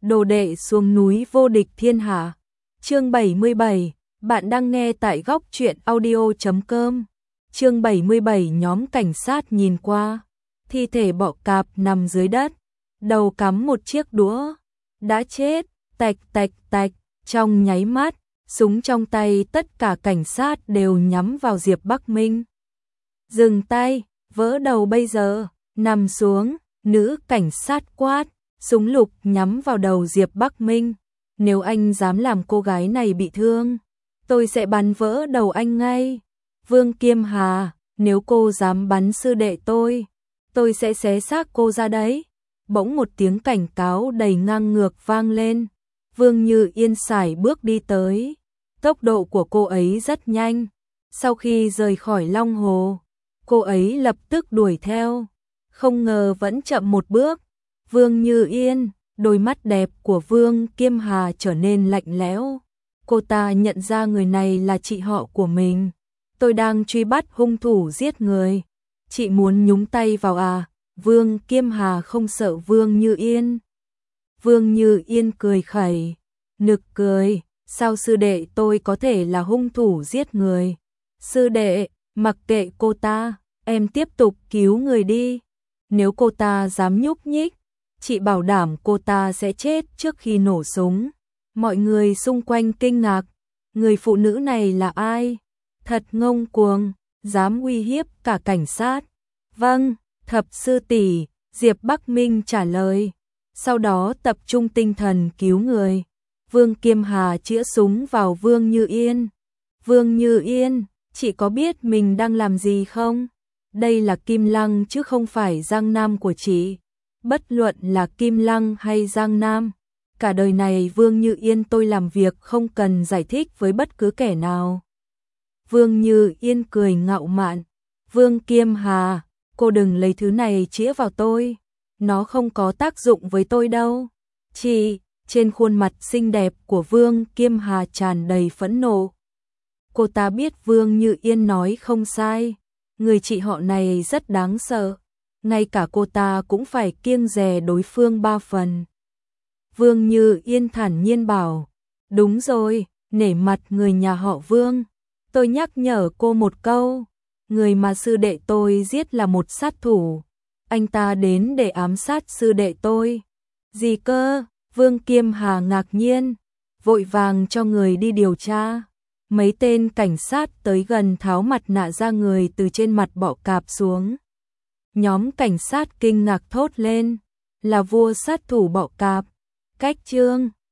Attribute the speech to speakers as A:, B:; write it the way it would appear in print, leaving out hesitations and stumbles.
A: Đồ đệ xuống núi vô địch thiên hạ. Chương 77, bạn đang nghe tại góc truyện audio.com. Chương 77, nhóm cảnh sát nhìn qua, thi thể bọ cạp nằm dưới đất, đầu cắm một chiếc đũa, đã chết, tạch tạch tạch, trong nháy mắt, súng trong tay tất cả cảnh sát đều nhắm vào Diệp Bắc Minh. Dừng tay, vỡ đầu bây giờ, nằm xuống, nữ cảnh sát quát, súng lục nhắm vào đầu Diệp Bắc Minh. Nếu anh dám làm cô gái này bị thương, tôi sẽ bắn vỡ đầu anh ngay. Vương Kiêm Hà, nếu cô dám bắn sư đệ tôi sẽ xé xác cô ra đấy. Bỗng một tiếng cảnh cáo đầy ngang ngược vang lên. Vương Như Yên sải bước đi tới. Tốc độ của cô ấy rất nhanh. Sau khi rời khỏi Long Hồ, cô ấy lập tức đuổi theo. Không ngờ vẫn chậm một bước. Vương Như Yên, đôi mắt đẹp của Vương Kiêm Hà trở nên lạnh lẽo. Cô ta nhận ra người này là chị họ của mình. Tôi đang truy bắt hung thủ giết người. Chị muốn nhúng tay vào à? Vương Kiêm Hà không sợ Vương Như Yên. Vương Như Yên cười khẩy, nực cười, sao sư đệ tôi có thể là hung thủ giết người? Sư đệ, mặc kệ cô ta, em tiếp tục cứu người đi. Nếu cô ta dám nhúc nhích, chị bảo đảm cô ta sẽ chết trước khi nổ súng. Mọi người xung quanh kinh ngạc, người phụ nữ này là ai? Thật ngông cuồng, dám uy hiếp cả cảnh sát. Vâng, thập sư tỷ, Diệp Bắc Minh trả lời. Sau đó tập trung tinh thần cứu người. Vương Kiêm Hà chĩa súng vào Vương Như Yên. Vương Như Yên, chị có biết mình đang làm gì không? Đây là Kim Lăng chứ không phải Giang Nam của chị. Bất luận là Kim Lăng hay Giang Nam, cả đời này Vương Như Yên tôi làm việc không cần giải thích với bất cứ kẻ nào. Vương Như Yên cười ngạo mạn. Vương Kiêm Hà, cô đừng lấy thứ này chĩa vào tôi. Nó không có tác dụng với tôi đâu. Chị, trên khuôn mặt xinh đẹp của Vương Kiêm Hà tràn đầy phẫn nộ. Cô ta biết Vương Như Yên nói không sai. Người chị họ này rất đáng sợ. Ngay cả cô ta cũng phải kiêng dè đối phương 3 phần. Vương Như Yên thản nhiên bảo, đúng rồi, nể mặt người nhà họ Vương. Tôi nhắc nhở cô một câu, người mà sư đệ tôi giết là một sát thủ. Anh ta đến để ám sát sư đệ tôi. Gì cơ? Vương Kiêm Hà ngạc nhiên, vội vàng cho người đi điều tra. Mấy tên cảnh sát tới gần tháo mặt nạ ra người từ trên mặt bọ cạp xuống. Nhóm cảnh sát kinh ngạc thốt lên, là vua sát thủ bọ cạp. Cách chương